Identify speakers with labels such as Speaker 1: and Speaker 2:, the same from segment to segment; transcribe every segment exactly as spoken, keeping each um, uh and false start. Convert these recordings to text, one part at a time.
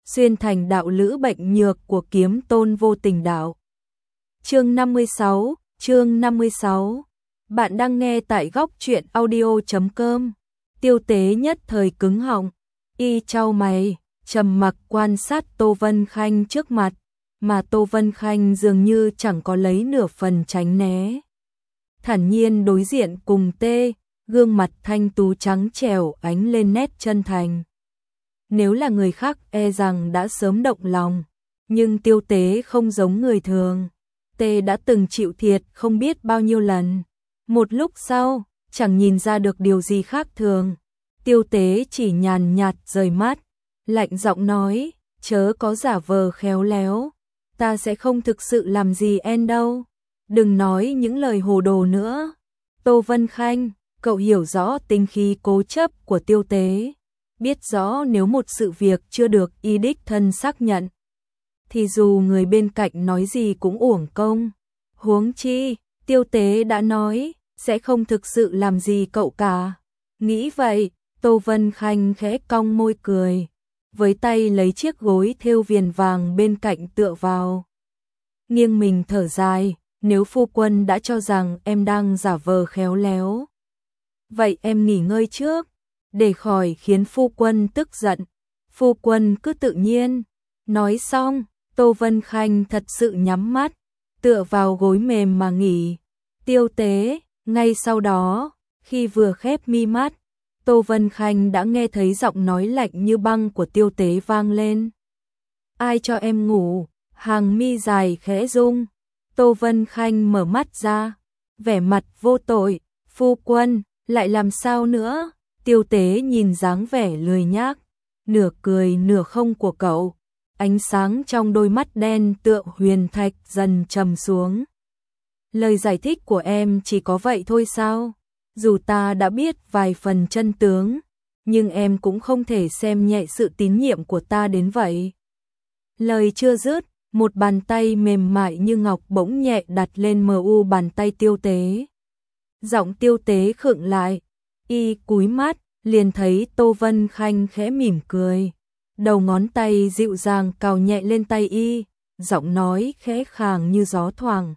Speaker 1: xuyên thành đạo lữ bệnh nhược của kiếm tôn vô tình đạo. Chương năm mươi sáu, chương năm mươi sáu. Bạn đang nghe tại góc truyện audio chấm com. Tiêu Tế nhất thời cứng họng, y chau mày, trầm mặc quan sát Tô Vân Khanh trước mặt, mà Tô Vân Khanh dường như chẳng có lấy nửa phần tránh né. Thản nhiên đối diện cùng Tê, gương mặt thanh tú trắng trẻo ánh lên nét chân thành. Nếu là người khác e rằng đã sớm động lòng, nhưng Tiêu Tế không giống người thường. Tê đã từng chịu thiệt không biết bao nhiêu lần. Một lúc sau, chẳng nhìn ra được điều gì khác thường. Tiêu Tế chỉ nhàn nhạt rời mắt, lạnh giọng nói, chớ có giả vờ khéo léo, ta sẽ không thực sự làm gì en đâu. Đừng nói những lời hồ đồ nữa. Tô Vân Khanh, cậu hiểu rõ tính khí cố chấp của Tiêu Tế, biết rõ nếu một sự việc chưa được y đích thân xác nhận, thì dù người bên cạnh nói gì cũng uổng công. Huống chi, Tiêu Tế đã nói, sẽ không thực sự làm gì cậu cả. Nghĩ vậy, Tô Vân Khanh khẽ cong môi cười, với tay lấy chiếc gối thêu viền vàng bên cạnh tựa vào. Nghiêng mình thở dài, nếu phu quân đã cho rằng em đang giả vờ khéo léo, vậy em nghỉ ngơi trước, để khỏi khiến phu quân tức giận. Phu quân cứ tự nhiên. Nói xong, Tô Vân Khanh thật sự nhắm mắt, tựa vào gối mềm mà nghỉ. Tiêu Tế, ngay sau đó, khi vừa khép mi mắt, Tô Vân Khanh đã nghe thấy giọng nói lạnh như băng của Tiêu Tế vang lên. Ai cho em ngủ? Hàng mi dài khẽ rung. Tô Vân Khanh mở mắt ra, vẻ mặt vô tội. Phu quân, lại làm sao nữa? Tiêu Tế nhìn dáng vẻ lười nhác, nửa cười nửa không của cậu, ánh sáng trong đôi mắt đen tựa huyền thạch dần trầm xuống. Lời giải thích của em chỉ có vậy thôi sao? Dù ta đã biết vài phần chân tướng, nhưng em cũng không thể xem nhẹ sự tín nhiệm của ta đến vậy. Lời chưa dứt, một bàn tay mềm mại như ngọc bỗng nhẹ đặt lên mờ u bàn tay Tiêu Tế. Giọng Tiêu Tế khựng lại, y cúi mắt, liền thấy Tô Vân Khanh khẽ mỉm cười. Đầu ngón tay dịu dàng cào nhẹ lên tay y, giọng nói khẽ khàng như gió thoảng.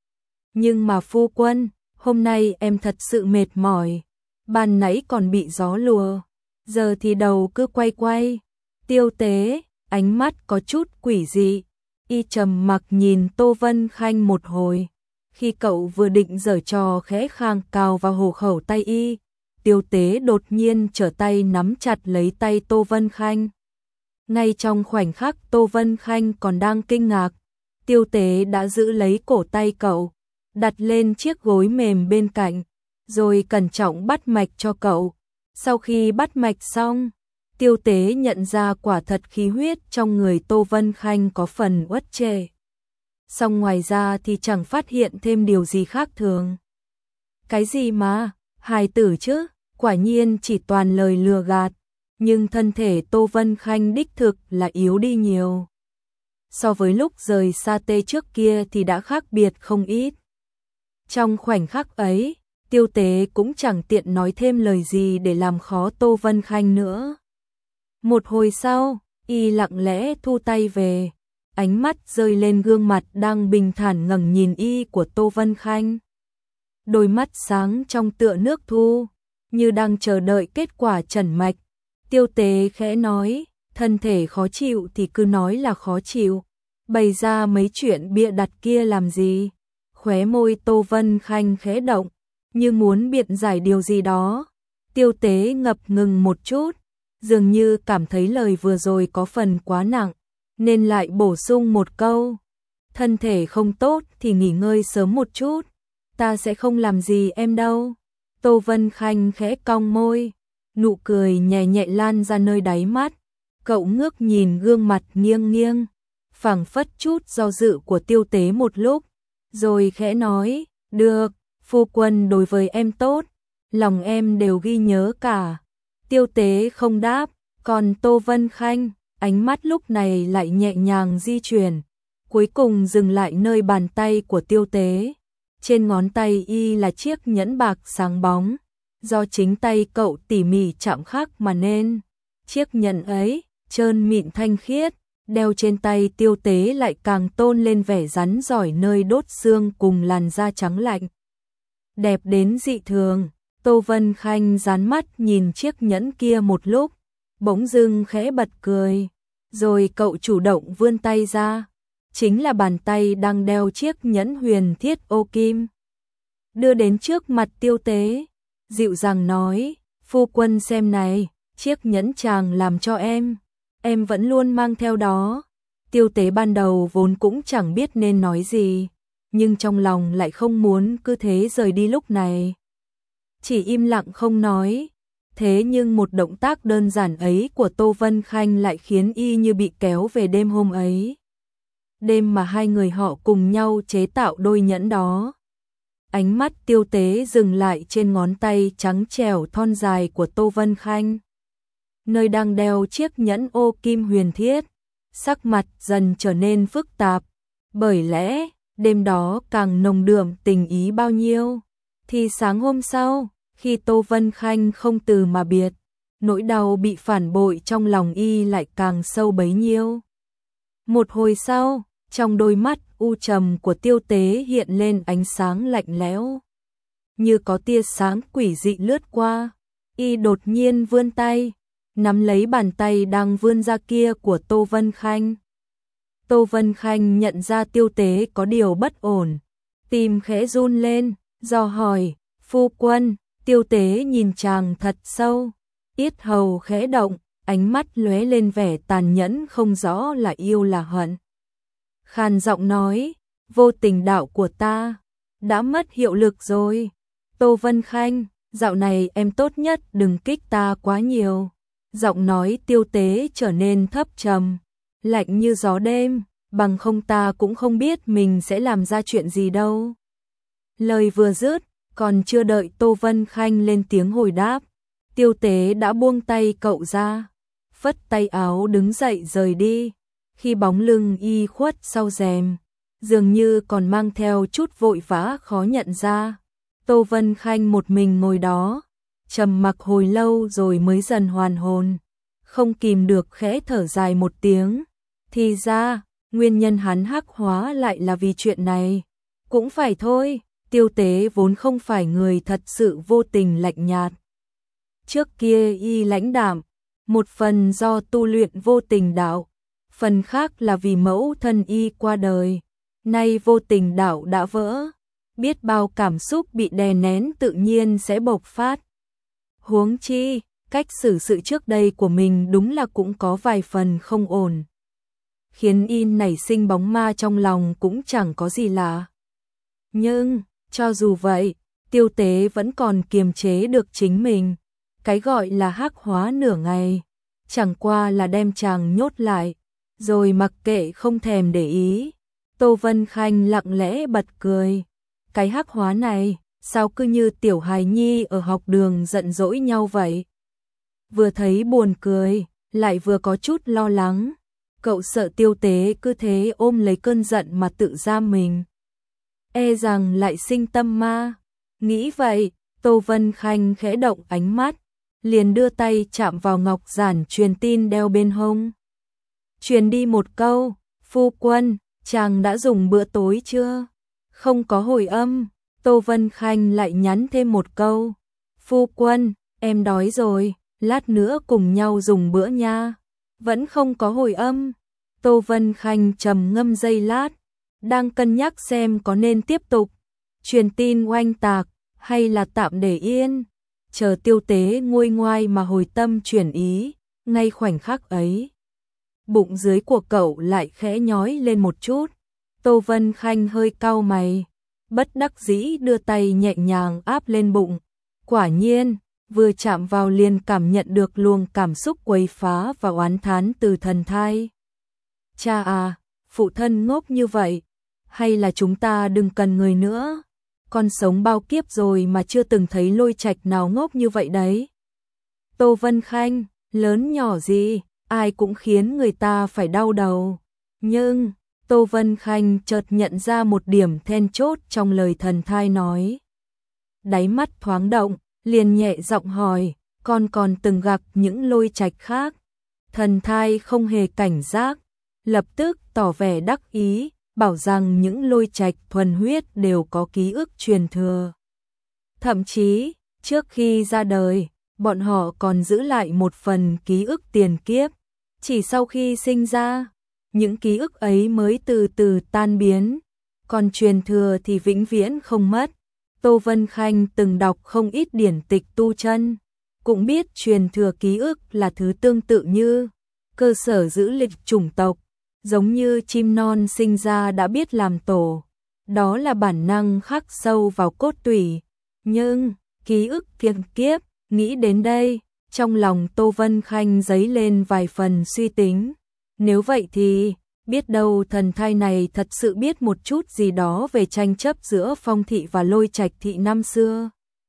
Speaker 1: Nhưng mà phu quân, hôm nay em thật sự mệt mỏi. Ban nãy còn bị gió lùa, giờ thì đầu cứ quay quay. Tiêu Tế, ánh mắt có chút quỷ dị, y trầm mặc nhìn Tô Vân Khanh một hồi. Khi cậu vừa định giở trò khẽ khàng cào vào hổ khẩu tay y, Tiêu Tế đột nhiên trở tay nắm chặt lấy tay Tô Vân Khanh. Ngay trong khoảnh khắc Tô Vân Khanh còn đang kinh ngạc, Tiêu Tế đã giữ lấy cổ tay cậu, đặt lên chiếc gối mềm bên cạnh, rồi cẩn trọng bắt mạch cho cậu. Sau khi bắt mạch xong, Tiêu Tế nhận ra quả thật khí huyết trong người Tô Vân Khanh có phần uất trệ. Song ngoài ra thì chẳng phát hiện thêm điều gì khác thường. Cái gì mà, hài tử chứ, quả nhiên chỉ toàn lời lừa gạt, nhưng thân thể Tô Vân Khanh đích thực là yếu đi nhiều. So với lúc rời xa Tê trước kia thì đã khác biệt không ít. Trong khoảnh khắc ấy, Tiêu Tế cũng chẳng tiện nói thêm lời gì để làm khó Tô Vân Khanh nữa. Một hồi sau, y lặng lẽ thu tay về, ánh mắt rơi lên gương mặt đang bình thản ngẩng nhìn y của Tô Vân Khanh. Đôi mắt sáng trong tựa nước thu, như đang chờ đợi kết quả trần mạch. Tiêu Tế khẽ nói, thân thể khó chịu thì cứ nói là khó chịu, bày ra mấy chuyện bịa đặt kia làm gì? Khóe môi Tô Vân Khanh khẽ động, như muốn biện giải điều gì đó. Tiêu Tế ngập ngừng một chút, dường như cảm thấy lời vừa rồi có phần quá nặng, nên lại bổ sung một câu. Thân thể không tốt thì nghỉ ngơi sớm một chút, ta sẽ không làm gì em đâu. Tô Vân Khanh khẽ cong môi, nụ cười nhẹ nhẹ lan ra nơi đáy mắt. Cậu ngước nhìn gương mặt nghiêng nghiêng, phảng phất chút do dự của Tiêu Tế một lúc, rồi khẽ nói, được, phu quân đối với em tốt, lòng em đều ghi nhớ cả. Tiêu Tế không đáp, còn Tô Vân Khanh, ánh mắt lúc này lại nhẹ nhàng di chuyển, cuối cùng dừng lại nơi bàn tay của Tiêu Tế. Trên ngón tay y là chiếc nhẫn bạc sáng bóng, do chính tay cậu tỉ mỉ chạm khắc mà nên. Chiếc nhẫn ấy, trơn mịn thanh khiết, đeo trên tay Tiêu Tế lại càng tôn lên vẻ rắn giỏi nơi đốt xương cùng làn da trắng lạnh. Đẹp đến dị thường, Tô Vân Khanh dán mắt nhìn chiếc nhẫn kia một lúc, bỗng dưng khẽ bật cười, rồi cậu chủ động vươn tay ra, chính là bàn tay đang đeo chiếc nhẫn huyền thiết ô kim. Đưa đến trước mặt Tiêu Tế, dịu dàng nói, phu quân xem này, chiếc nhẫn chàng làm cho em, em vẫn luôn mang theo đó. Tiêu Tế ban đầu vốn cũng chẳng biết nên nói gì, nhưng trong lòng lại không muốn cứ thế rời đi lúc này. Chỉ im lặng không nói, thế nhưng một động tác đơn giản ấy của Tô Vân Khanh lại khiến y như bị kéo về đêm hôm ấy. Đêm mà hai người họ cùng nhau chế tạo đôi nhẫn đó. Ánh mắt Tiêu Tế dừng lại trên ngón tay trắng trẻo thon dài của Tô Vân Khanh, nơi đang đeo chiếc nhẫn ô kim huyền thiết, sắc mặt dần trở nên phức tạp, bởi lẽ đêm đó càng nồng đượm tình ý bao nhiêu, thì sáng hôm sau, khi Tô Vân Khanh không từ mà biệt, nỗi đau bị phản bội trong lòng y lại càng sâu bấy nhiêu. Một hồi sau, trong đôi mắt u trầm của Tiêu Tế hiện lên ánh sáng lạnh lẽo, như có tia sáng quỷ dị lướt qua, y đột nhiên vươn tay, nắm lấy bàn tay đang vươn ra kia của Tô Vân Khanh. Tô Vân Khanh nhận ra Tiêu Tế có điều bất ổn, tim khẽ run lên, dò hỏi, phu quân. Tiêu Tế nhìn chàng thật sâu, yết hầu khẽ động, ánh mắt lóe lên vẻ tàn nhẫn không rõ là yêu là hận. Khàn giọng nói, vô tình đạo của ta đã mất hiệu lực rồi. Tô Vân Khanh, dạo này em tốt nhất đừng kích ta quá nhiều. Giọng nói Tiêu Tế trở nên thấp trầm, lạnh như gió đêm, bằng không ta cũng không biết mình sẽ làm ra chuyện gì đâu. Lời vừa dứt, còn chưa đợi Tô Vân Khanh lên tiếng hồi đáp, Tiêu Tế đã buông tay cậu ra, phất tay áo đứng dậy rời đi. Khi bóng lưng y khuất sau rèm, dường như còn mang theo chút vội vã khó nhận ra. Tô Vân Khanh một mình ngồi đó, trầm mặc hồi lâu rồi mới dần hoàn hồn, không kìm được khẽ thở dài một tiếng. Thì ra, nguyên nhân hắn hắc hóa lại là vì chuyện này. Cũng phải thôi, Tiêu Tế vốn không phải người thật sự vô tình lạnh nhạt. Trước kia y lãnh đạm, một phần do tu luyện vô tình đạo, phần khác là vì mẫu thân y qua đời. Nay vô tình đạo đã vỡ, biết bao cảm xúc bị đè nén tự nhiên sẽ bộc phát. Huống chi, cách xử sự trước đây của mình đúng là cũng có vài phần không ổn, khiến y nảy sinh bóng ma trong lòng cũng chẳng có gì lạ. Nhưng, cho dù vậy, Tiêu Tế vẫn còn kiềm chế được chính mình. Cái gọi là hắc hóa nửa ngày, chẳng qua là đem chàng nhốt lại, rồi mặc kệ không thèm để ý. Tô Vân Khanh lặng lẽ bật cười. Cái hắc hóa này, sao cứ như tiểu hài nhi ở học đường giận dỗi nhau vậy? Vừa thấy buồn cười, lại vừa có chút lo lắng. Cậu sợ Tiêu Tế cứ thế ôm lấy cơn giận mà tự giam mình, e rằng lại sinh tâm ma. Nghĩ vậy, Tô Vân Khanh khẽ động ánh mắt, liền đưa tay chạm vào ngọc giản truyền tin đeo bên hông. Truyền đi một câu, phu quân, chàng đã dùng bữa tối chưa? Không có hồi âm. Tô Vân Khanh lại nhắn thêm một câu, phu quân, em đói rồi, lát nữa cùng nhau dùng bữa nha. Vẫn không có hồi âm. Tô Vân Khanh trầm ngâm giây lát, đang cân nhắc xem có nên tiếp tục truyền tin oanh tạc hay là tạm để yên, chờ Tiêu Tế nguôi ngoai mà hồi tâm chuyển ý. Ngay khoảnh khắc ấy, bụng dưới của cậu lại khẽ nhói lên một chút. Tô Vân Khanh hơi cau mày, bất đắc dĩ đưa tay nhẹ nhàng áp lên bụng. Quả nhiên, vừa chạm vào liền cảm nhận được luồng cảm xúc quấy phá và oán thán từ thần thai. Cha à, phụ thân ngốc như vậy, hay là chúng ta đừng cần người nữa? Con sống bao kiếp rồi mà chưa từng thấy Lôi Trạch nào ngốc như vậy đấy. Tô Vân Khanh, lớn nhỏ gì, ai cũng khiến người ta phải đau đầu. Nhưng, Tô Vân Khanh chợt nhận ra một điểm then chốt trong lời thần thai nói. Đáy mắt thoáng động, liền nhẹ giọng hỏi, con còn từng gặp những Lôi Trạch khác? Thần thai không hề cảnh giác, lập tức tỏ vẻ đắc ý, bảo rằng những Lôi Trạch thuần huyết đều có ký ức truyền thừa. Thậm chí, trước khi ra đời, bọn họ còn giữ lại một phần ký ức tiền kiếp. Chỉ sau khi sinh ra, những ký ức ấy mới từ từ tan biến, còn truyền thừa thì vĩnh viễn không mất. Tô Vân Khanh từng đọc không ít điển tịch tu chân, cũng biết truyền thừa ký ức là thứ tương tự như cơ sở giữ lịch chủng tộc, giống như chim non sinh ra đã biết làm tổ, đó là bản năng khắc sâu vào cốt tủy. Nhưng, ký ức tiền kiếp, nghĩ đến đây, trong lòng Tô Vân Khanh dấy lên vài phần suy tính. Nếu vậy thì, biết đâu thần thai này thật sự biết một chút gì đó về tranh chấp giữa Phong thị và Lôi Trạch thị năm xưa.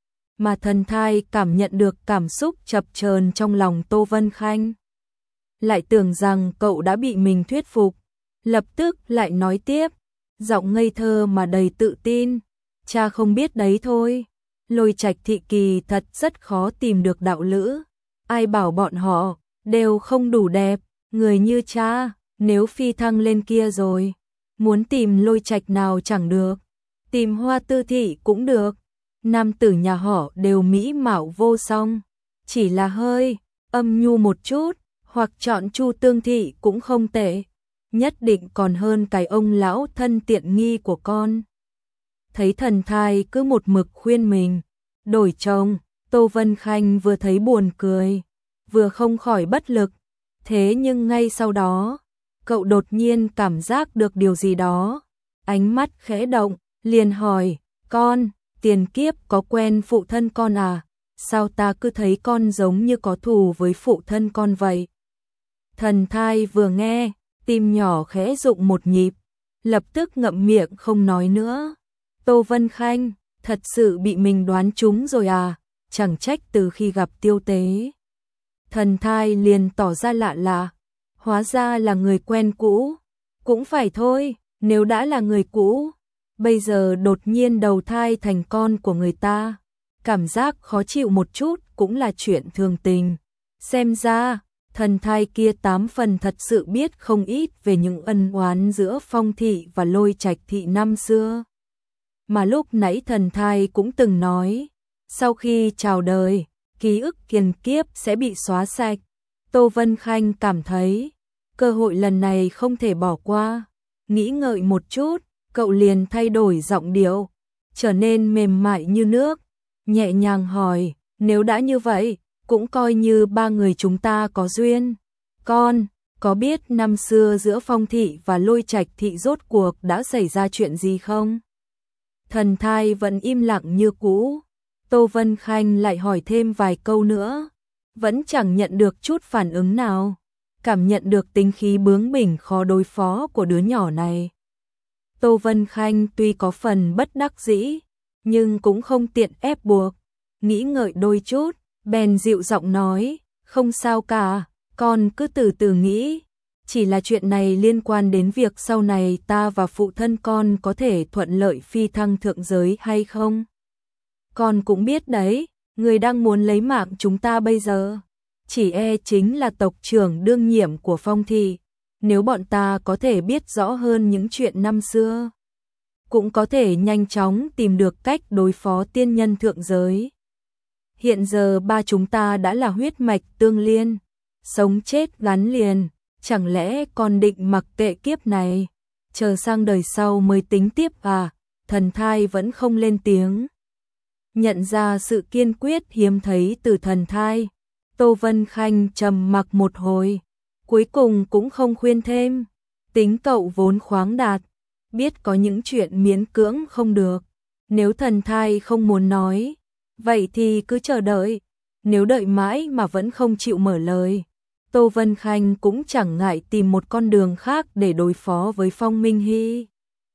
Speaker 1: Mà thần thai cảm nhận được cảm xúc chập chờn trong lòng Tô Vân Khanh. Lại tưởng rằng cậu đã bị mình thuyết phục, lập tức lại nói tiếp, giọng ngây thơ mà đầy tự tin. Cha không biết đấy thôi, Lôi Trạch thị kỳ thật rất khó tìm được đạo lữ. Ai bảo bọn họ đều không đủ đẹp, người như cha, nếu phi thăng lên kia rồi, muốn tìm Lôi Trạch nào chẳng được, tìm Hoa Tư thị cũng được. Nam tử nhà họ đều mỹ mạo vô song, chỉ là hơi âm nhu một chút, hoặc chọn Chu Tương thị cũng không tệ, nhất định còn hơn cái ông lão thân tiện nghi của con. Thấy thần thai cứ một mực khuyên mình đổi chồng, Tô Vân Khanh vừa thấy buồn cười, vừa không khỏi bất lực. Thế nhưng ngay sau đó, cậu đột nhiên cảm giác được điều gì đó, ánh mắt khẽ động, liền hỏi, con, tiền kiếp có quen phụ thân con à? Sao ta cứ thấy con giống như có thù với phụ thân con vậy? Thần thai vừa nghe, tim nhỏ khẽ rụng một nhịp, lập tức ngậm miệng không nói nữa. Tô Vân Khanh, thật sự bị mình đoán trúng rồi à? Chẳng trách từ khi gặp Tiêu Tế, thần thai liền tỏ ra lạ lạ, hóa ra là người quen cũ. Cũng phải thôi, nếu đã là người cũ, bây giờ đột nhiên đầu thai thành con của người ta, cảm giác khó chịu một chút cũng là chuyện thường tình. Xem ra, thần thai kia tám phần thật sự biết không ít về những ân oán giữa Phong thị và Lôi Trạch thị năm xưa. Mà lúc nãy thần thai cũng từng nói, sau khi chào đời, ký ức tiền kiếp sẽ bị xóa sạch. Tô Vân Khanh cảm thấy, cơ hội lần này không thể bỏ qua. Nghĩ ngợi một chút, cậu liền thay đổi giọng điệu, trở nên mềm mại như nước, nhẹ nhàng hỏi, nếu đã như vậy, cũng coi như ba người chúng ta có duyên. Con, có biết năm xưa giữa Phong thị và Lôi Trạch thị rốt cuộc đã xảy ra chuyện gì không? Thần thai vẫn im lặng như cũ. Tô Vân Khanh lại hỏi thêm vài câu nữa, vẫn chẳng nhận được chút phản ứng nào, cảm nhận được tính khí bướng bỉnh khó đối phó của đứa nhỏ này. Tô Vân Khanh tuy có phần bất đắc dĩ, nhưng cũng không tiện ép buộc, nghĩ ngợi đôi chút, bèn dịu giọng nói, không sao cả, con cứ từ từ nghĩ, chỉ là chuyện này liên quan đến việc sau này ta và phụ thân con có thể thuận lợi phi thăng thượng giới hay không. Con cũng biết đấy, người đang muốn lấy mạng chúng ta bây giờ, chỉ e chính là tộc trưởng đương nhiệm của Phong thị. Nếu bọn ta có thể biết rõ hơn những chuyện năm xưa, cũng có thể nhanh chóng tìm được cách đối phó tiên nhân thượng giới. Hiện giờ ba chúng ta đã là huyết mạch tương liên, sống chết gắn liền, chẳng lẽ con định mặc kệ kiếp này, chờ sang đời sau mới tính tiếp à? Thần thai vẫn không lên tiếng. Nhận ra sự kiên quyết hiếm thấy từ thần thai, Tô Vân Khanh trầm mặc một hồi, cuối cùng cũng không khuyên thêm. Tính cậu vốn khoáng đạt, biết có những chuyện miễn cưỡng không được. Nếu thần thai không muốn nói, vậy thì cứ chờ đợi. Nếu đợi mãi mà vẫn không chịu mở lời, Tô Vân Khanh cũng chẳng ngại tìm một con đường khác để đối phó với Phong Minh Hy.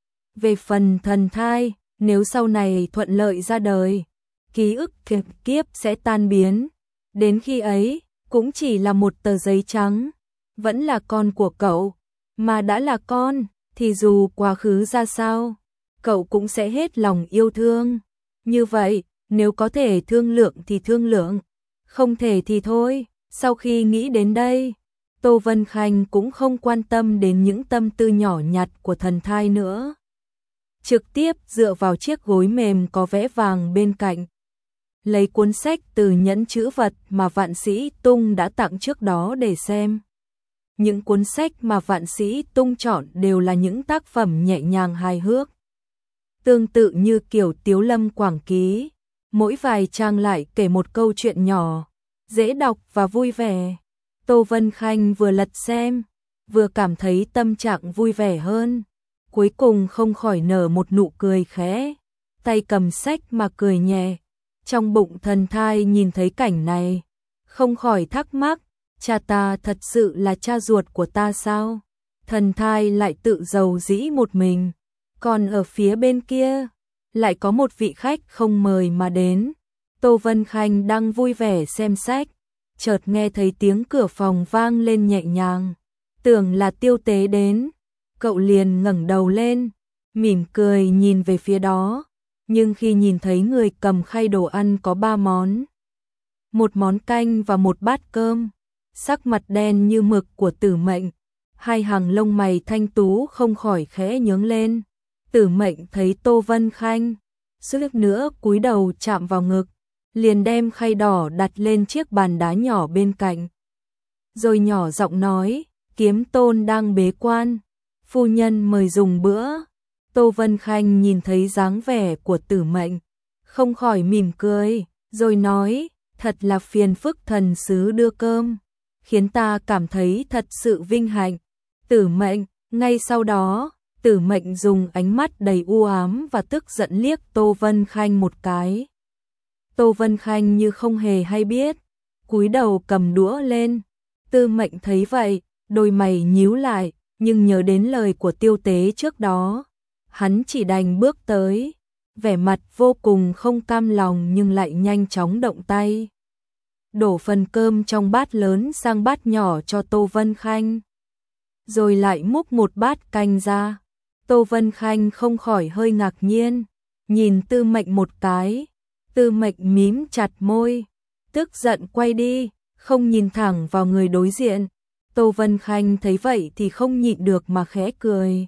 Speaker 1: Về phần thần thai, nếu sau này thuận lợi ra đời, ký ức kiếp kiếp sẽ tan biến. Đến khi ấy, cũng chỉ là một tờ giấy trắng, vẫn là con của cậu. Mà đã là con, thì dù quá khứ ra sao, cậu cũng sẽ hết lòng yêu thương. Như vậy, nếu có thể thương lượng thì thương lượng, không thể thì thôi. Sau khi nghĩ đến đây, Tô Vân Khanh cũng không quan tâm đến những tâm tư nhỏ nhặt của thần thai nữa. Trực tiếp dựa vào chiếc gối mềm có vẽ vàng bên cạnh. Lấy cuốn sách từ nhẫn chữ vật mà Vạn Sĩ Tung đã tặng trước đó để xem. Những cuốn sách mà Vạn Sĩ Tung chọn đều là những tác phẩm nhẹ nhàng hài hước. Tương tự như kiểu Tiếu Lâm Quảng Ký, mỗi vài trang lại kể một câu chuyện nhỏ, dễ đọc và vui vẻ. Tô Vân Khanh vừa lật xem, vừa cảm thấy tâm trạng vui vẻ hơn. Cuối cùng không khỏi nở một nụ cười khẽ, tay cầm sách mà cười nhẹ. Trong bụng thần thai nhìn thấy cảnh này, không khỏi thắc mắc, cha ta thật sự là cha ruột của ta sao? Thần thai lại tự giàu dĩ một mình, còn ở phía bên kia, lại có một vị khách không mời mà đến. Tô Vân Khanh đang vui vẻ xem sách, chợt nghe thấy tiếng cửa phòng vang lên nhẹ nhàng, tưởng là Tiêu Tế đến, cậu liền ngẩng đầu lên, mỉm cười nhìn về phía đó, nhưng khi nhìn thấy người cầm khay đồ ăn có ba món, một món canh và một bát cơm, sắc mặt đen như mực của Tử Mệnh, hai hàng lông mày thanh tú không khỏi khẽ nhướng lên. Tử Mệnh thấy Tô Vân Khanh, suýt nữa cúi đầu chạm vào ngực, liền đem khay đỏ đặt lên chiếc bàn đá nhỏ bên cạnh. Rồi nhỏ giọng nói, Kiếm Tôn đang bế quan, phu nhân mời dùng bữa. Tô Vân Khanh nhìn thấy dáng vẻ của Tử Mệnh, không khỏi mỉm cười, rồi nói, thật là phiền phức thần sứ đưa cơm, khiến ta cảm thấy thật sự vinh hạnh. Tử Mệnh, ngay sau đó, Tử Mệnh dùng ánh mắt đầy u ám và tức giận liếc Tô Vân Khanh một cái. Tô Vân Khanh như không hề hay biết, cúi đầu cầm đũa lên. Tử Mệnh thấy vậy, đôi mày nhíu lại, nhưng nhớ đến lời của Tiêu Tế trước đó, hắn chỉ đành bước tới, vẻ mặt vô cùng không cam lòng nhưng lại nhanh chóng động tay. Đổ phần cơm trong bát lớn sang bát nhỏ cho Tô Vân Khanh, rồi lại múc một bát canh ra. Tô Vân Khanh không khỏi hơi ngạc nhiên, nhìn Tư Mệnh một cái. Tư Mệnh mím chặt môi, tức giận quay đi, không nhìn thẳng vào người đối diện. Tô Vân Khanh thấy vậy thì không nhịn được mà khẽ cười.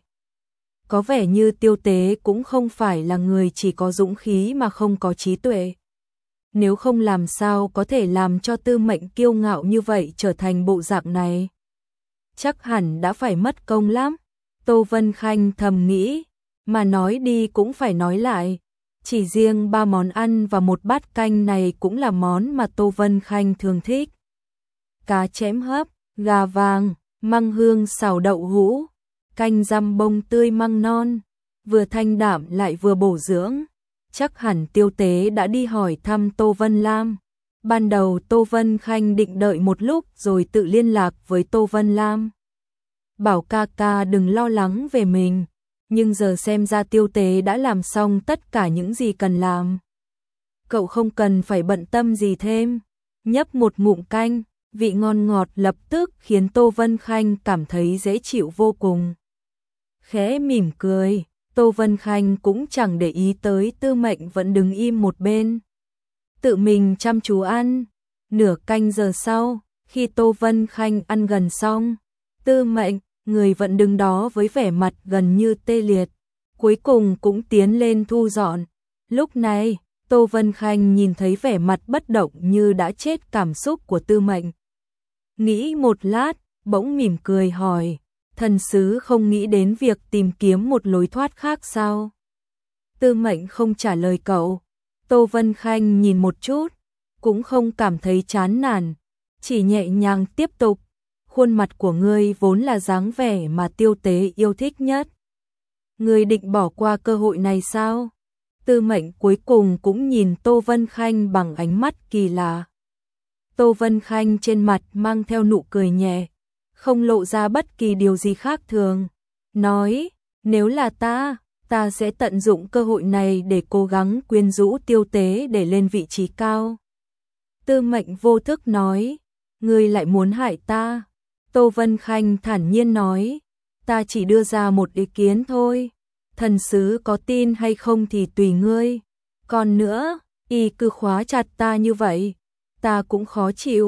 Speaker 1: Có vẻ như Tiêu Tế cũng không phải là người chỉ có dũng khí mà không có trí tuệ. Nếu không làm sao có thể làm cho Tư Mệnh kiêu ngạo như vậy trở thành bộ dạng này. Chắc hẳn đã phải mất công lắm. Tô Vân Khanh thầm nghĩ, mà nói đi cũng phải nói lại. Chỉ riêng ba món ăn và một bát canh này cũng là món mà Tô Vân Khanh thường thích. Cá chém hấp, gà vàng, măng hương xào đậu hũ, canh răm bông tươi măng non, vừa thanh đạm lại vừa bổ dưỡng. Chắc hẳn Tiêu Tế đã đi hỏi thăm Tô Vân Lam. Ban đầu Tô Vân Khanh định đợi một lúc rồi tự liên lạc với Tô Vân Lam, bảo ca ca đừng lo lắng về mình, nhưng giờ xem ra Tiêu Tế đã làm xong tất cả những gì cần làm. Cậu không cần phải bận tâm gì thêm. Nhấp một ngụm canh, vị ngon ngọt lập tức khiến Tô Vân Khanh cảm thấy dễ chịu vô cùng. Khẽ mỉm cười, Tô Vân Khanh cũng chẳng để ý tới Tư Mệnh vẫn đứng im một bên, tự mình chăm chú ăn. Nửa canh giờ sau, khi Tô Vân Khanh ăn gần xong, Tư Mệnh, người vẫn đứng đó với vẻ mặt gần như tê liệt, cuối cùng cũng tiến lên thu dọn. Lúc này, Tô Vân Khanh nhìn thấy vẻ mặt bất động như đã chết cảm xúc của Tư Mệnh. Nghĩ một lát, bỗng mỉm cười hỏi, thần sứ không nghĩ đến việc tìm kiếm một lối thoát khác sao? Tư Mệnh không trả lời cậu. Tô Vân Khanh nhìn một chút, cũng không cảm thấy chán nản, chỉ nhẹ nhàng tiếp tục. Khuôn mặt của ngươi vốn là dáng vẻ mà Tiêu Tế yêu thích nhất. Ngươi định bỏ qua cơ hội này sao? Tư Mệnh cuối cùng cũng nhìn Tô Vân Khanh bằng ánh mắt kỳ lạ. Tô Vân Khanh trên mặt mang theo nụ cười nhẹ, không lộ ra bất kỳ điều gì khác thường. Nói, nếu là ta, ta sẽ tận dụng cơ hội này để cố gắng quyến rũ Tiêu Tế để lên vị trí cao. Tư Mệnh vô thức nói, ngươi lại muốn hại ta. Tô Vân Khanh thản nhiên nói, ta chỉ đưa ra một ý kiến thôi. Thần sứ có tin hay không thì tùy ngươi. Còn nữa, y cứ khóa chặt ta như vậy, ta cũng khó chịu,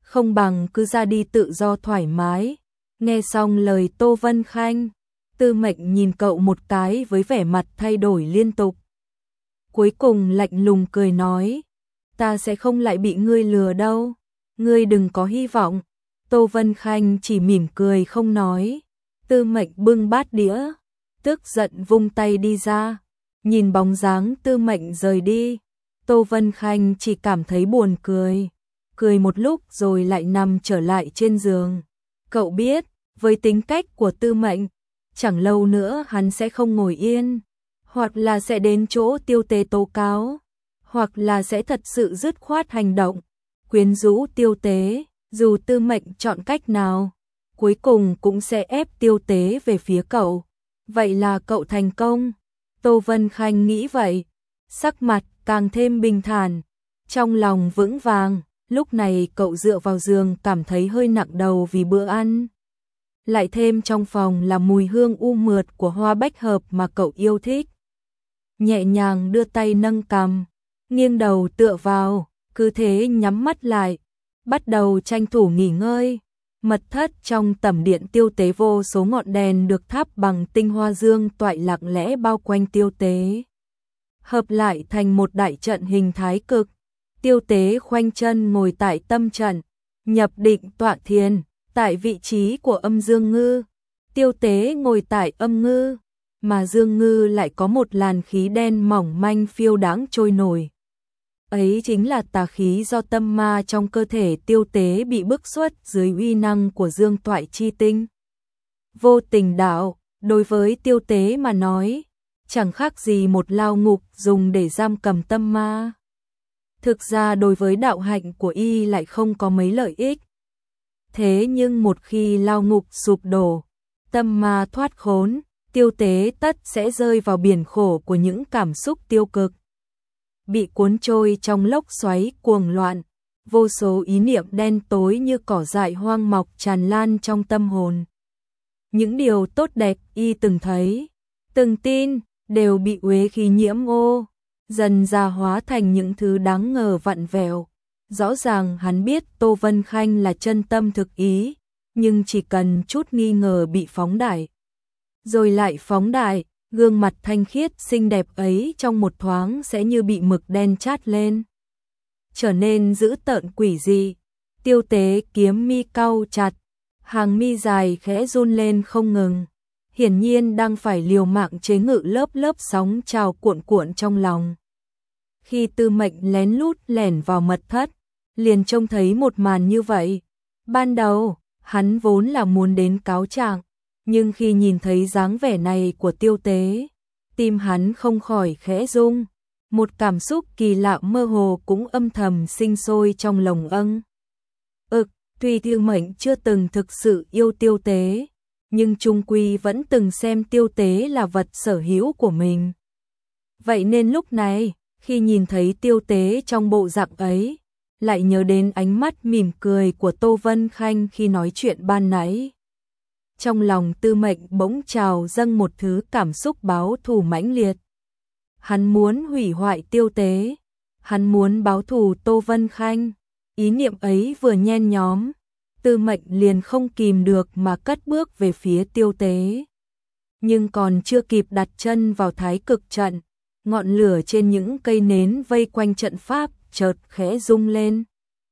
Speaker 1: không bằng cứ ra đi tự do thoải mái. Nghe xong lời Tô Vân Khanh, Tư Mệnh nhìn cậu một cái với vẻ mặt thay đổi liên tục. Cuối cùng lạnh lùng cười nói, ta sẽ không lại bị ngươi lừa đâu, ngươi đừng có hy vọng. Tô Vân Khanh chỉ mỉm cười không nói. Tư Mệnh bưng bát đĩa, tức giận vung tay đi ra. Nhìn bóng dáng Tư Mệnh rời đi, Tô Vân Khanh chỉ cảm thấy buồn cười. Cười một lúc rồi lại nằm trở lại trên giường. Cậu biết, với tính cách của Tư Mệnh, chẳng lâu nữa hắn sẽ không ngồi yên, hoặc là sẽ đến chỗ Tiêu Tế tố cáo, hoặc là sẽ thật sự dứt khoát hành động, quyến rũ Tiêu Tế. Dù Tư Mệnh chọn cách nào, cuối cùng cũng sẽ ép Tiêu Tế về phía cậu. Vậy là cậu thành công. Tô Vân Khanh nghĩ vậy, sắc mặt càng thêm bình thản, trong lòng vững vàng. Lúc này cậu dựa vào giường cảm thấy hơi nặng đầu vì bữa ăn. Lại thêm trong phòng là mùi hương u mượt của hoa bách hợp mà cậu yêu thích. Nhẹ nhàng đưa tay nâng cằm, nghiêng đầu tựa vào, cứ thế nhắm mắt lại, bắt đầu tranh thủ nghỉ ngơi. Mật thất trong tẩm điện Tiêu Tế, vô số ngọn đèn được thắp bằng tinh hoa dương toại lặng lẽ bao quanh Tiêu Tế, hợp lại thành một đại trận hình thái cực. Tiêu Tế khoanh chân ngồi tại tâm trận, nhập định tọa thiền, tại vị trí của âm dương ngư. Tiêu Tế ngồi tại âm ngư, mà dương ngư lại có một làn khí đen mỏng manh phiêu đáng trôi nổi. Ấy chính là tà khí do tâm ma trong cơ thể Tiêu Tế bị bức xuất dưới uy năng của dương toại chi tinh. Vô tình đạo, đối với Tiêu Tế mà nói, chẳng khác gì một lao ngục dùng để giam cầm tâm ma. Thực ra đối với đạo hạnh của y lại không có mấy lợi ích. Thế nhưng một khi lao ngục sụp đổ, tâm ma thoát khốn, Tiêu Tế tất sẽ rơi vào biển khổ của những cảm xúc tiêu cực. Bị cuốn trôi trong lốc xoáy cuồng loạn, vô số ý niệm đen tối như cỏ dại hoang mọc tràn lan trong tâm hồn. Những điều tốt đẹp y từng thấy, từng tin, đều bị uế khí nhiễm ô, dần ra hóa thành những thứ đáng ngờ vặn vẹo. Rõ ràng hắn biết Tô Vân Khanh là chân tâm thực ý, nhưng chỉ cần chút nghi ngờ bị phóng đại, rồi lại phóng đại, gương mặt thanh khiết xinh đẹp ấy trong một thoáng sẽ như bị mực đen chát lên, trở nên dữ tợn quỷ dị. Tiêu Tế kiếm mi cau chặt, hàng mi dài khẽ run lên không ngừng, hiển nhiên đang phải liều mạng chế ngự lớp lớp sóng trào cuộn cuộn trong lòng. Khi Tư Mệnh lén lút lẻn vào mật thất, liền trông thấy một màn như vậy. Ban đầu, hắn vốn là muốn đến cáo trạng, nhưng khi nhìn thấy dáng vẻ này của Tiêu Tế, tim hắn không khỏi khẽ rung, một cảm xúc kỳ lạ mơ hồ cũng âm thầm sinh sôi trong lòng âng. Ực, tuy Tư Mệnh chưa từng thực sự yêu Tiêu Tế, nhưng chung quy vẫn từng xem Tiêu Tế là vật sở hữu của mình. Vậy nên lúc này, khi nhìn thấy Tiêu Tế trong bộ dạng ấy, lại nhớ đến ánh mắt mỉm cười của Tô Vân Khanh khi nói chuyện ban nãy. Trong lòng Tư Mệnh bỗng trào dâng một thứ cảm xúc báo thù mãnh liệt. Hắn muốn hủy hoại Tiêu Tế, hắn muốn báo thù Tô Vân Khanh. Ý niệm ấy vừa nhen nhóm, Tư Mệnh liền không kìm được mà cất bước về phía Tiêu Tế. Nhưng còn chưa kịp đặt chân vào thái cực trận, ngọn lửa trên những cây nến vây quanh trận pháp chợt khẽ rung lên.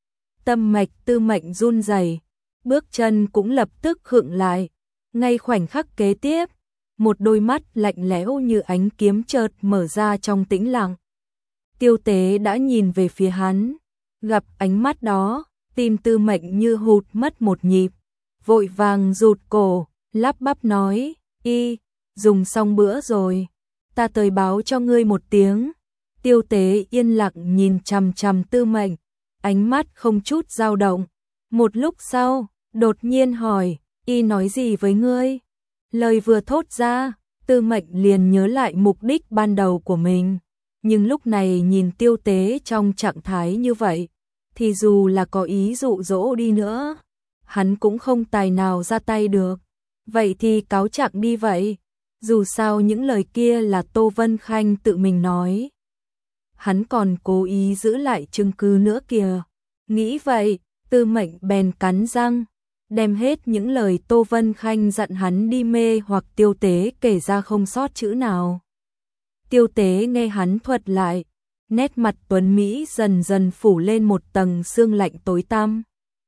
Speaker 1: Tâm mạch Tư Mệnh run rẩy, bước chân cũng lập tức khựng lại. Ngay khoảnh khắc kế tiếp, một đôi mắt lạnh lẽo như ánh kiếm chợt mở ra trong tĩnh lặng. Tiêu Tế đã nhìn về phía hắn, gặp ánh mắt đó, tim Tư Mệnh như hụt mất một nhịp, vội vàng rụt cổ, lắp bắp nói, y, dùng xong bữa rồi, ta tới báo cho ngươi một tiếng. Tiêu Tế yên lặng nhìn chằm chằm Tư Mệnh, ánh mắt không chút dao động. Một lúc sau, đột nhiên hỏi, y nói gì với ngươi? Lời vừa thốt ra, Tư Mệnh liền nhớ lại mục đích ban đầu của mình. Nhưng lúc này nhìn Tiêu Tế trong trạng thái như vậy, thì dù là có ý dụ dỗ đi nữa, hắn cũng không tài nào ra tay được. Vậy thì cáo trạng đi vậy. Dù sao những lời kia là Tô Vân Khanh tự mình nói. Hắn còn cố ý giữ lại chứng cứ nữa kìa. Nghĩ vậy, Tư Mệnh bèn cắn răng, đem hết những lời Tô Vân Khanh dặn hắn đi mê hoặc Tiêu Tế kể ra không sót chữ nào. Tiêu Tế nghe hắn thuật lại, nét mặt tuấn Mỹ dần dần phủ lên một tầng sương lạnh tối tăm.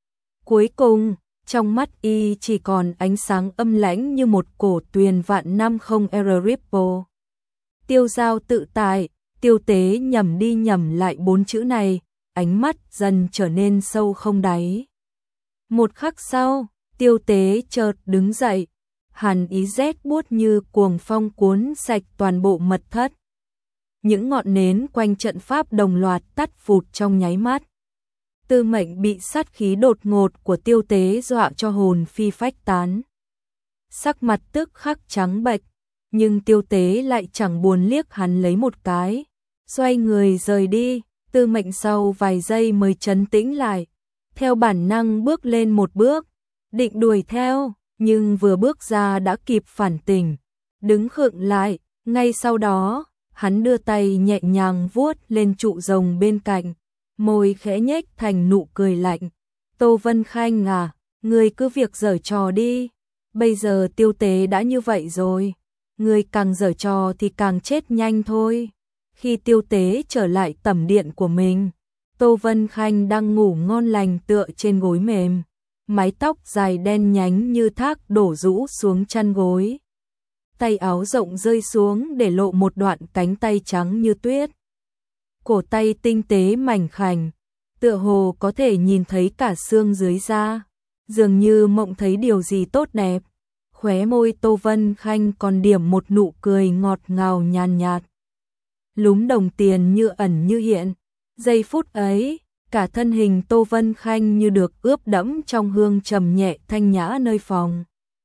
Speaker 1: Cuối cùng, trong mắt y chỉ còn ánh sáng âm lãnh như một cổ tuyền vạn năm không error ripple. Tiêu Giao tự tại, Tiêu Tế nhẩm đi nhẩm lại bốn chữ này, ánh mắt dần trở nên sâu không đáy. Một khắc sau, Tiêu Tế chợt đứng dậy, hàn ý rét buốt như cuồng phong cuốn sạch toàn bộ mật thất. Những ngọn nến quanh trận pháp đồng loạt tắt phụt trong nháy mắt. Tư Mệnh bị sát khí đột ngột của Tiêu Tế dọa cho hồn phi phách tán. Sắc mặt tức khắc trắng bệch, nhưng Tiêu Tế lại chẳng buồn liếc hắn lấy một cái, xoay người rời đi. Tư Mệnh sau vài giây mới trấn tĩnh lại, theo bản năng bước lên một bước, định đuổi theo, nhưng vừa bước ra đã kịp phản tỉnh, đứng khựng lại. Ngay sau đó, hắn đưa tay nhẹ nhàng vuốt lên trụ rồng bên cạnh, môi khẽ nhếch thành nụ cười lạnh. Tô Vân Khanh à, ngươi cứ việc giở trò đi, bây giờ Tiêu Tế đã như vậy rồi, ngươi càng giở trò thì càng chết nhanh thôi. Khi Tiêu Tế trở lại tẩm điện của mình, Tô Vân Khanh đang ngủ ngon lành tựa trên gối mềm, mái tóc dài đen nhánh như thác đổ rũ xuống chăn gối. Tay áo rộng rơi xuống để lộ một đoạn cánh tay trắng như tuyết. Cổ tay tinh tế mảnh khảnh, tựa hồ có thể nhìn thấy cả xương dưới da, dường như mộng thấy điều gì tốt đẹp. Khóe môi Tô Vân Khanh còn điểm một nụ cười ngọt ngào nhàn nhạt. Lúm đồng tiền như ẩn như hiện. Giây phút ấy, cả thân hình Tô Vân Khanh như được ướp đẫm trong hương trầm nhẹ thanh nhã nơi phòng.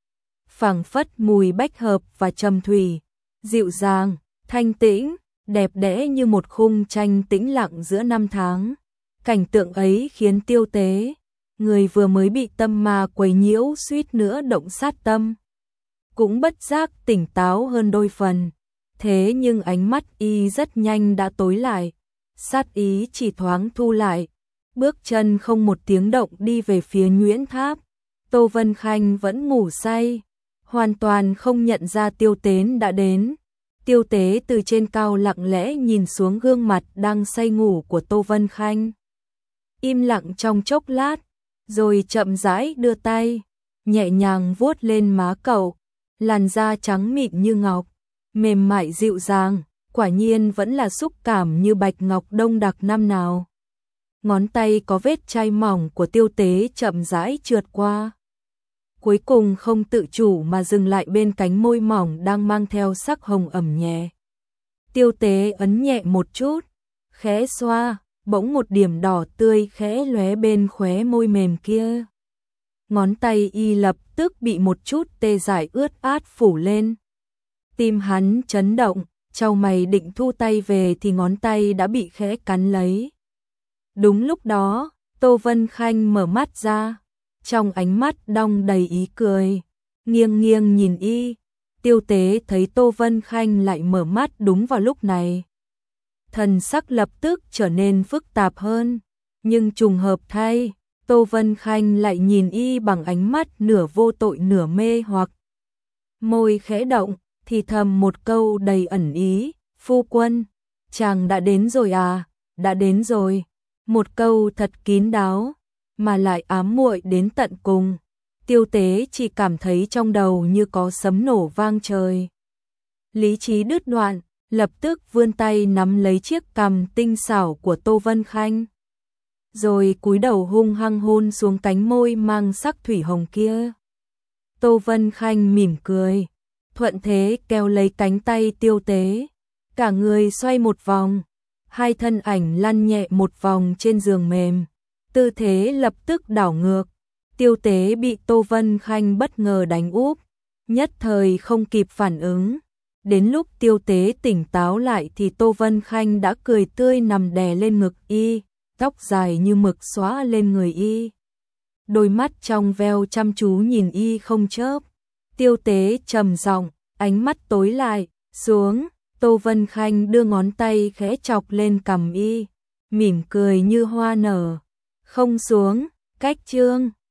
Speaker 1: Phảng phất mùi bách hợp và trầm thủy, dịu dàng, thanh tĩnh, đẹp đẽ như một khung tranh tĩnh lặng giữa năm tháng. Cảnh tượng ấy khiến Tiêu Tế, người vừa mới bị tâm ma quấy nhiễu suýt nữa động sát tâm, cũng bất giác tỉnh táo hơn đôi phần. Thế nhưng ánh mắt y rất nhanh đã tối lại, sát ý chỉ thoáng thu lại, bước chân không một tiếng động đi về phía Nhuyễn Tháp. Tô Vân Khanh vẫn ngủ say, hoàn toàn không nhận ra Tiêu Tế đã đến. Tiêu Tế từ trên cao lặng lẽ nhìn xuống gương mặt đang say ngủ của Tô Vân Khanh. Im lặng trong chốc lát, rồi chậm rãi đưa tay, nhẹ nhàng vuốt lên má cậu, làn da trắng mịn như ngọc, mềm mại dịu dàng, quả nhiên vẫn là xúc cảm như bạch ngọc đông đặc năm nào. Ngón tay có vết chai mỏng của Tiêu Tế chậm rãi trượt qua, cuối cùng không tự chủ mà dừng lại bên cánh môi mỏng đang mang theo sắc hồng ẩm nhẹ. Tiêu Tế ấn nhẹ một chút, khẽ xoa, bỗng một điểm đỏ tươi khẽ lóe bên khóe môi mềm kia. Ngón tay y lập tức bị một chút tê dại ướt át phủ lên. Tim hắn chấn động, chau mày định thu tay về thì ngón tay đã bị khẽ cắn lấy. Đúng lúc đó, Tô Vân Khanh mở mắt ra, trong ánh mắt đong đầy ý cười, nghiêng nghiêng nhìn y. Tiêu Tế thấy Tô Vân Khanh lại mở mắt đúng vào lúc này, thần sắc lập tức trở nên phức tạp hơn, nhưng trùng hợp thay, Tô Vân Khanh lại nhìn y bằng ánh mắt nửa vô tội nửa mê hoặc. Môi khẽ động, thì thầm một câu đầy ẩn ý, phu quân, chàng đã đến rồi à, đã đến rồi. Một câu thật kín đáo, mà lại ám muội đến tận cùng. Tiêu Tế chỉ cảm thấy trong đầu như có sấm nổ vang trời. Lý trí đứt đoạn, lập tức vươn tay nắm lấy chiếc cằm tinh xảo của Tô Vân Khanh, rồi cúi đầu hung hăng hôn xuống cánh môi mang sắc thủy hồng kia. Tô Vân Khanh mỉm cười, thuận thế kéo lấy cánh tay Tiêu Tế, cả người xoay một vòng, hai thân ảnh lăn nhẹ một vòng trên giường mềm, tư thế lập tức đảo ngược. Tiêu Tế bị Tô Vân Khanh bất ngờ đánh úp, nhất thời không kịp phản ứng. Đến lúc Tiêu Tế tỉnh táo lại thì Tô Vân Khanh đã cười tươi nằm đè lên ngực y, tóc dài như mực xõa lên người y. Đôi mắt trong veo chăm chú nhìn y không chớp. Tiêu Tế trầm giọng, ánh mắt tối lại, xuống. Tô Vân Khanh đưa ngón tay khẽ chọc lên cằm y, mỉm cười như hoa nở. Không xuống, cách chương